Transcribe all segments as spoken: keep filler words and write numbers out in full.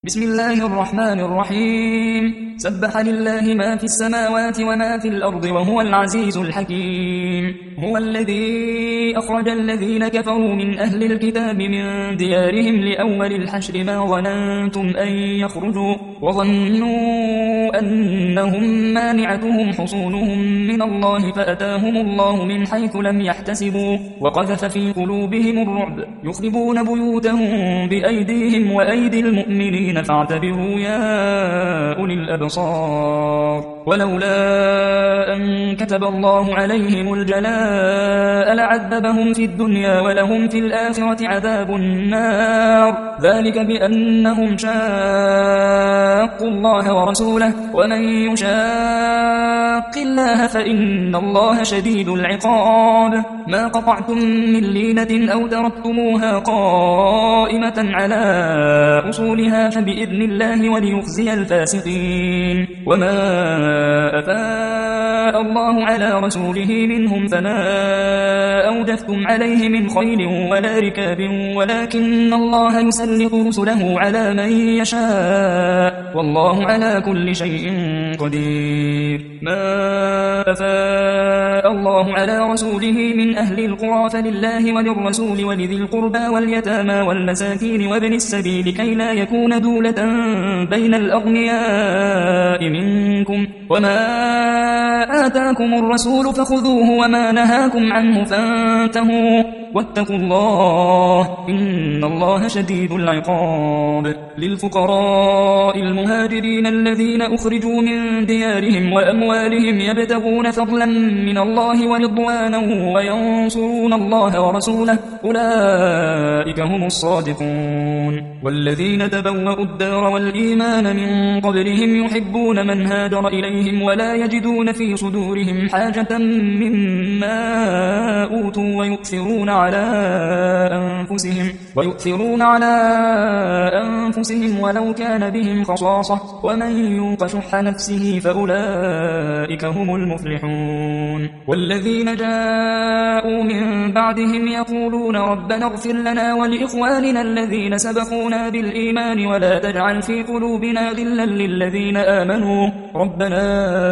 بسم الله الرحمن الرحيم. سبح لله ما في السماوات وما في الأرض وهو العزيز الحكيم. هو الذي أخرج الذين كفروا من أهل الكتاب من ديارهم لأول الحشر ما ظننتم أن يخرجوا وظنوا أنهم مانعتهم حصونهم من الله فأتاهم الله من حيث لم يحتسبوا وقذف في قلوبهم الرعب يخربون بيوتهم بأيديهم وأيدي المؤمنين فاعتبروا يا أولي الأبصار. ولولا أن كتب الله عليهم الجلاء لعذبهم في الدنيا ولهم في الآخرة عذاب النار ذلك بأنهم شاقوا الله ورسوله ومن يشاق الله فإن الله شديد العقاب. ما قطعتم من لينة أو تركتموها قائمة على أصولها فبإذن الله وليخزي الفاسقين. وما أفاء الله على رسوله منهم فما أوجفتم عليه من خيل ولا ركاب ولكن الله يسلط رسله على من يشاء والله على كل شيء قدير. ما أفاء الله على رسوله من أهل القرى فلله وللرسول ولذي القربى واليتامى والمساكين وابن السبيل كي لا يكون دولة بين الأغنياء منكم وما آتاكم الرسول فخذوه وما نهاكم عنه فانتهوا واتقوا الله إن الله شديد العقاب. للفقراء المهاجرين الذين أخرجوا من ديارهم وأموالهم يبتغون فضلا من الله ورضوانا وينصرون الله ورسوله أولئك هم الصادقون. والذين تبوأوا الدار والإيمان من قبلهم يحبون من هاجر إليهم ولا يجدون في صدورهم حاجة مما أوتوا ويؤثرون على أنفسهم ويؤثرون على أنفسهم ولو كان بهم خصاصة ومن يوق شح نفسه فأولئك هم المفلحون. والذين جاءوا من بعدهم يقولون ربنا اغفر لنا ولإخواننا الذين سبقونا بالإيمان ولا تجعل في قلوبنا غلا للذين آمنوا ربنا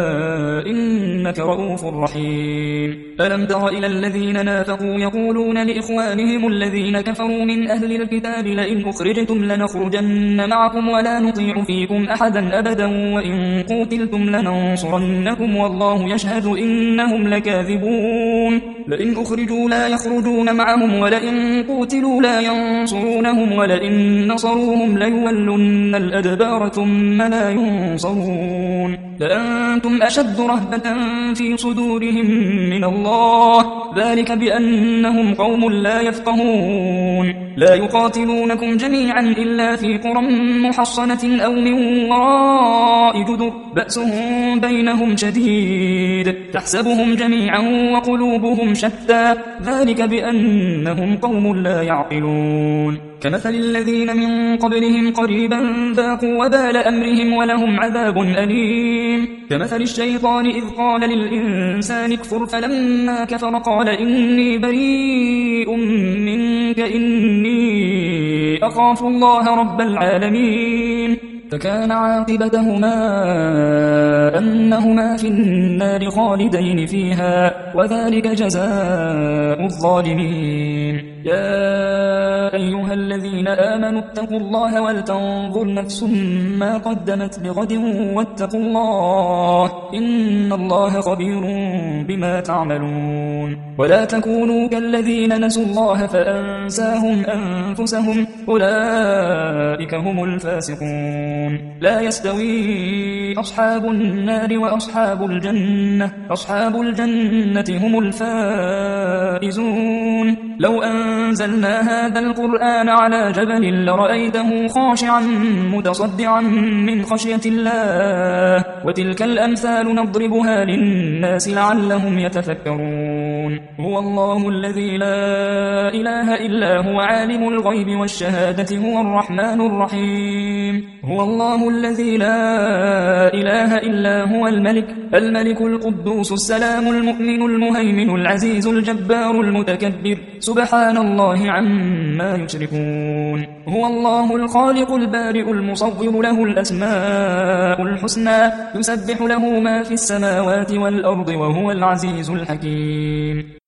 إنك رؤوف رحيم. ألم تر إلى الذين نافقوا يقولون لإخوانهم الذين كفروا من أهل الكتاب لئن أخرجتم لنخرجن معكم ولا نطيع فيكم أحدا أبدا وإن قوتلتم لننصرنكم والله يشهد إنهم لكاذبون. لئن أخرجوا لا يخرجون معهم ولئن قوتلوا لا ينصرونهم ولئن نصروهم ليولن الأدبار ثم لا ينصرون لأنتم أشد رهبة في صدورهم من الله ذلك بأنهم قوم لا يفقهون. لا يقاتلونكم جميعا إلا في قرى محصنة أو من وراء جدر بأسهم بينهم شديد تحسبهم جميعا وقلوبهم شتى ذلك بأنهم قوم لا يعقلون. كمثل الذين من قبلهم قريبا ذاقوا وبال أمرهم ولهم عذاب أليم. كمثل الشيطان إذ قال للإنسان اكفر فلما كفر قال إني بريء منك إني أخاف الله رب العالمين فكان عاقبتهما أنهما في النار خالدين فيها وذلك جزاء الظالمين. يا أيها الذين آمنوا اتقوا الله ولتنظر نفس ما قدمت لغد واتقوا الله إن الله خبير بما تعملون. ولا تكونوا كالذين نسوا الله فأنساهم أنفسهم أولئك هم الفاسقون. لا يستوي أصحاب النار وأصحاب الجنة أصحاب الجنة هم الفائزون. لو أنزلنا هذا القرآن على جبل لرأيته خاشعا متصدعا من خشية الله وتلك الأمثال نضربها للناس لعلهم يتفكرون. هو الله الذي لا إله إلا هو عالم الغيب والشهادة هو الرحمن الرحيم. هو الله الذي لا إله إلا هو الملك الملك القدوس السلام المؤمن المهيمن العزيز الجبار المتكبر سبحان الله عما يشركون هو الله الخالق البارئ المصور له الأسماء الحسنى يسبح له ما في السماوات والأرض وهو العزيز الحكيم